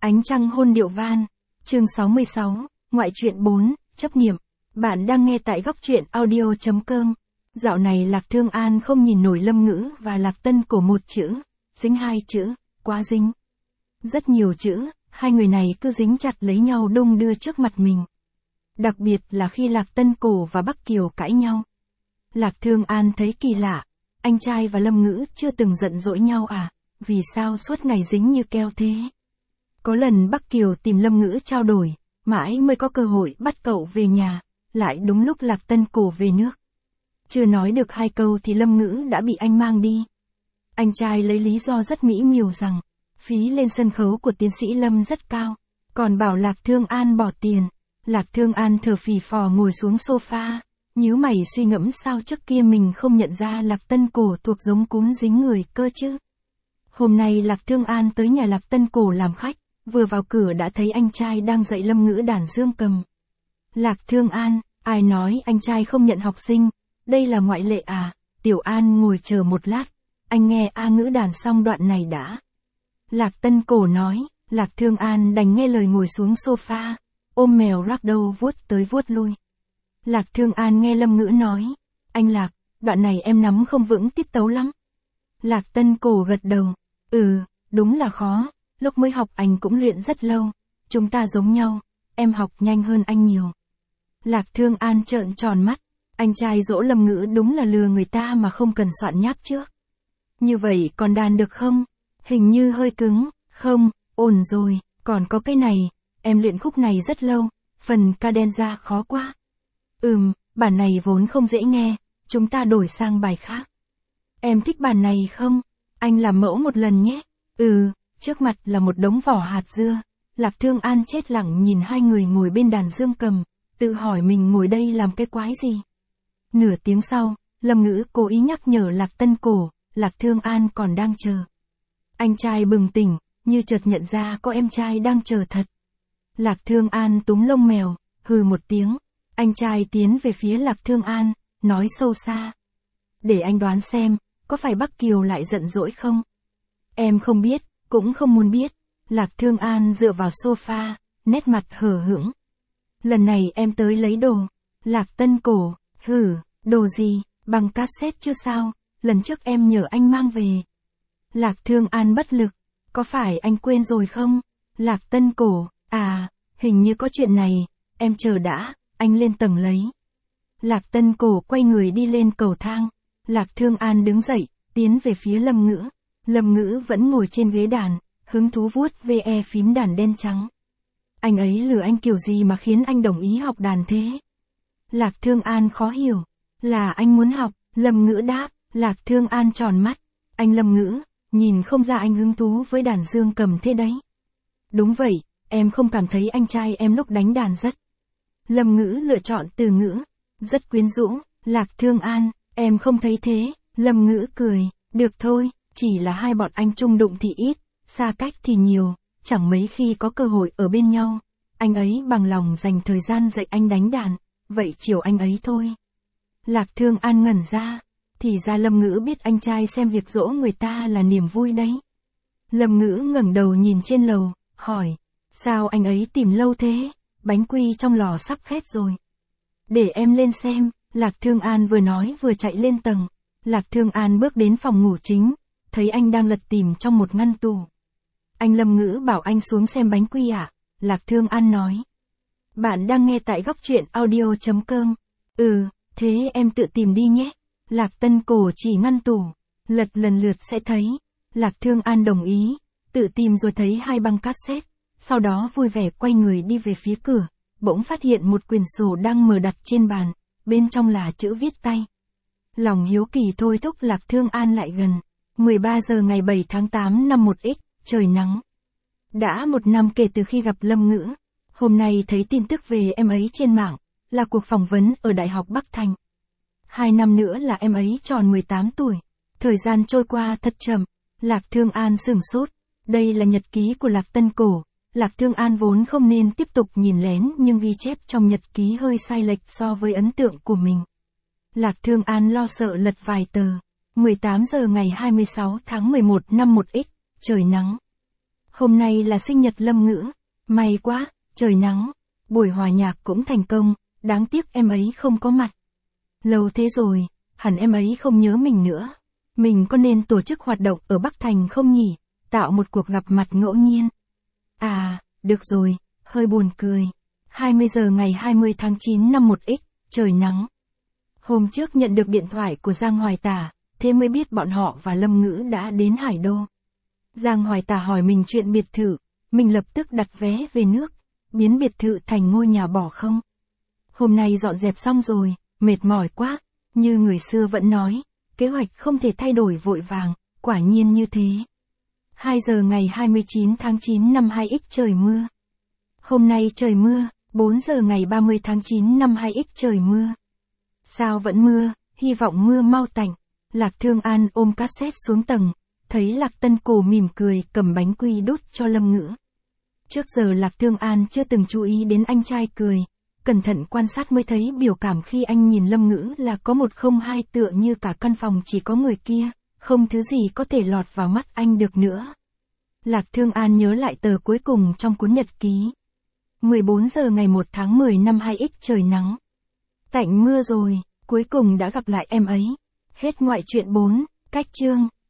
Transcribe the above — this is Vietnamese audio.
Ánh trăng hôn điệu van. Chương 66, ngoại truyện 4, chấp niệm. Bạn đang nghe tại góc truyện audio.com. Dạo này Lạc Thương An không nhìn nổi Lâm Ngữ và Lạc Tân Cổ một chữ, dính hai chữ, quá dính. Rất nhiều chữ, hai người này cứ dính chặt lấy nhau đung đưa trước mặt mình. Đặc biệt là khi Lạc Tân Cổ và Bắc Kiều cãi nhau. Lạc Thương An thấy kỳ lạ, anh trai và Lâm Ngữ chưa từng giận dỗi nhau à, vì sao suốt ngày dính như keo thế? Có lần Bắc Kiều tìm Lâm Ngữ trao đổi, mãi mới có cơ hội bắt cậu về nhà, lại đúng lúc Lạc Tân Cổ về nước. Chưa nói được hai câu thì Lâm Ngữ đã bị anh mang đi. Anh trai lấy lý do rất mỹ miều rằng, phí lên sân khấu của tiến sĩ Lâm rất cao, còn bảo Lạc Thương An bỏ tiền. Lạc Thương An thở phì phò ngồi xuống sofa, nhíu mày suy ngẫm sao trước kia mình không nhận ra Lạc Tân Cổ thuộc giống cún dính người cơ chứ. Hôm nay Lạc Thương An tới nhà Lạc Tân Cổ làm khách, vừa vào cửa đã thấy anh trai đang dạy Lâm Ngữ đàn dương cầm. Lạc Thương An, ai nói anh trai không nhận học sinh, đây là ngoại lệ à? Tiểu An ngồi chờ một lát, anh nghe A Ngữ đàn xong đoạn này đã. Lạc Tân Cổ nói, Lạc Thương An đành nghe lời ngồi xuống sofa, ôm mèo ragdoll vuốt tới vuốt lui. Lạc Thương An nghe Lâm Ngữ nói, anh Lạc, đoạn này em nắm không vững tiết tấu lắm. Lạc Tân Cổ gật đầu, đúng là khó, lúc mới học anh cũng luyện rất lâu, chúng ta giống nhau, em học nhanh hơn anh nhiều. Lạc Thương An trợn tròn mắt, anh trai dỗ Lâm Ngữ đúng là lừa người ta mà không cần soạn nháp trước. Như vậy còn đàn được không? Hình như hơi cứng, không, ổn rồi, còn có cái này, em luyện khúc này rất lâu, phần cadenza khó quá. Bản này vốn không dễ nghe, chúng ta đổi sang bài khác. Em thích bản này không? Anh làm mẫu một lần nhé. Trước mặt là một đống vỏ hạt dưa. Lạc Thương An chết lặng nhìn hai người ngồi bên đàn dương cầm, tự hỏi mình ngồi đây làm cái quái gì. Nửa tiếng sau, Lâm Ngữ cố ý nhắc nhở Lạc Tân Cổ, Lạc Thương An còn đang chờ. Anh trai bừng tỉnh, như chợt nhận ra có em trai đang chờ thật. Lạc Thương An túm lông mèo, hừ một tiếng. Anh trai tiến về phía Lạc Thương An, nói sâu xa. Để anh đoán xem, có phải Bắc Kiều lại giận dỗi không? Em không biết, cũng không muốn biết. Lạc Thương An dựa vào sofa, nét mặt hờ hững. Lần này em tới lấy đồ. Lạc Tân Cổ, đồ gì, bằng cassette chứ sao, lần trước em nhờ anh mang về. Lạc Thương An bất lực, có phải anh quên rồi không? Lạc Tân Cổ, hình như có chuyện này, em chờ đã, anh lên tầng lấy. Lạc Tân Cổ quay người đi lên cầu thang. Lạc Thương An đứng dậy, tiến về phía Lâm Ngữ. Lâm Ngữ vẫn ngồi trên ghế đàn, hứng thú vuốt ve phím đàn đen trắng. Anh ấy lừa anh kiểu gì mà khiến anh đồng ý học đàn thế? Lạc Thương An khó hiểu. Là anh muốn học, Lâm Ngữ đáp. Lạc Thương An tròn mắt. Anh Lâm Ngữ, nhìn không ra anh hứng thú với đàn dương cầm thế đấy. Đúng vậy, em không cảm thấy anh trai em lúc đánh đàn rất. Lâm Ngữ lựa chọn từ ngữ, rất quyến rũ. Lạc Thương An, em không thấy thế. Lâm Ngữ cười, được thôi, chỉ là hai bọn anh chung đụng thì ít, xa cách thì nhiều, chẳng mấy khi có cơ hội ở bên nhau. Anh ấy bằng lòng dành thời gian dạy anh đánh đàn, vậy chiều anh ấy thôi. Lạc Thương An ngẩn ra, thì ra Lâm Ngữ biết anh trai xem việc dỗ người ta là niềm vui đấy. Lâm Ngữ ngẩng đầu nhìn trên lầu, hỏi, sao anh ấy tìm lâu thế? Bánh quy trong lò sắp khét rồi. Để em lên xem. Lạc Thương An vừa nói vừa chạy lên tầng. Lạc Thương An bước đến phòng ngủ chính, thấy anh đang lật tìm trong một ngăn tủ. Anh Lâm Ngữ bảo anh xuống xem bánh quy à? Lạc Thương An nói. Bạn đang nghe tại góc truyện audio.com. Thế em tự tìm đi nhé. Lạc Tân Cổ chỉ ngăn tủ, lật lần lượt sẽ thấy. Lạc Thương An đồng ý, tự tìm rồi thấy hai băng cassette, sau đó vui vẻ quay người đi về phía cửa, bỗng phát hiện một quyển sổ đang mở đặt trên bàn, bên trong là chữ viết tay. Lòng hiếu kỳ thôi thúc Lạc Thương An lại gần. 13 giờ ngày 7 tháng 8 năm 1X, trời nắng. Đã một năm kể từ khi gặp Lâm Ngữ. Hôm nay thấy tin tức về em ấy trên mạng, là cuộc phỏng vấn ở Đại học Bắc Thành. 2 năm nữa là em ấy tròn 18 tuổi. Thời gian trôi qua thật chậm. Lạc Thương An sửng sốt. Đây là nhật ký của Lạc Tân Cổ. Lạc Thương An vốn không nên tiếp tục nhìn lén nhưng ghi chép trong nhật ký hơi sai lệch so với ấn tượng của mình. Lạc Thương An lo sợ lật vài tờ. 18 giờ ngày 26 tháng 11 năm 1X, trời nắng. Hôm nay là sinh nhật Lâm Ngữ. May quá, trời nắng. Buổi hòa nhạc cũng thành công, đáng tiếc em ấy không có mặt. Lâu thế rồi, hẳn em ấy không nhớ mình nữa. Mình có nên tổ chức hoạt động ở Bắc Thành không nhỉ? Tạo một cuộc gặp mặt ngẫu nhiên. À, được rồi, hơi buồn cười. 20 giờ ngày 20 tháng 9 năm 1X, trời nắng. Hôm trước nhận được điện thoại của Giang Hoài Tả, thế mới biết bọn họ và Lâm Ngữ đã đến Hải Đô. Giang Hoài Tả hỏi mình chuyện biệt thự, mình lập tức đặt vé về nước, biến biệt thự thành ngôi nhà bỏ không. Hôm nay dọn dẹp xong rồi, mệt mỏi quá, như người xưa vẫn nói, kế hoạch không thể thay đổi vội vàng, quả nhiên như thế. 2 giờ ngày 29 tháng 9 năm 2X trời mưa. Hôm nay trời mưa, 4 giờ ngày 30 tháng 9 năm 2X trời mưa. Sao vẫn mưa, hy vọng mưa mau tạnh. Lạc Thương An ôm cassette xuống tầng, thấy Lạc Tân Cổ mỉm cười cầm bánh quy đút cho Lâm Ngữ. Trước giờ Lạc Thương An chưa từng chú ý đến anh trai cười, cẩn thận quan sát mới thấy biểu cảm khi anh nhìn Lâm Ngữ là có một không hai, tựa như cả căn phòng chỉ có người kia, không thứ gì có thể lọt vào mắt anh được nữa. Lạc Thương An nhớ lại tờ cuối cùng trong cuốn nhật ký. 14 giờ ngày 1 tháng 10 năm 2X trời nắng. Tạnh mưa rồi, cuối cùng đã gặp lại em ấy. Hết ngoại truyện 4, cách chương.